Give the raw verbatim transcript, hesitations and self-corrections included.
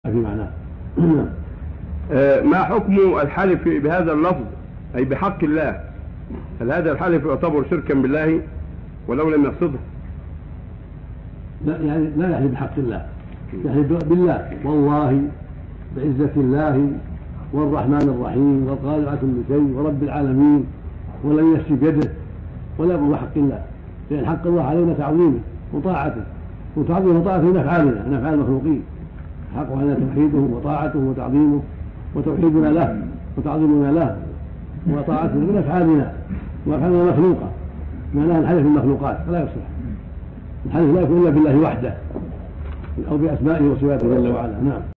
في معناه. ما حكم الحلف بهذا اللفظ أي بحق الله؟ هل هذا الحلف يعتبر شركا بالله ولو لم يقصده؟ لا، يعني لا يحلف بحق الله، يحلف بالله، والله بعزة الله والرحمن الرحيم والقادر على كل شيء ورب العالمين ولن يسفي بيده، ولا يقول بحق الله، لأن حق الله علينا تعظيمه وطاعته، وتعظيم وطاعته من أفعالنا من أفعال المخلوقين. حق علينا توحيده وطاعته وتعظيمه، وتوحيدنا له وتعظيمنا له وطاعته من أفعالنا وأفعالنا مخلوقة، معناها الحلف بالمخلوقات فلا يصلح. الحلف لا يكون إلا بالله وحده أو بأسمائه وصفاته جل وعلا. نعم.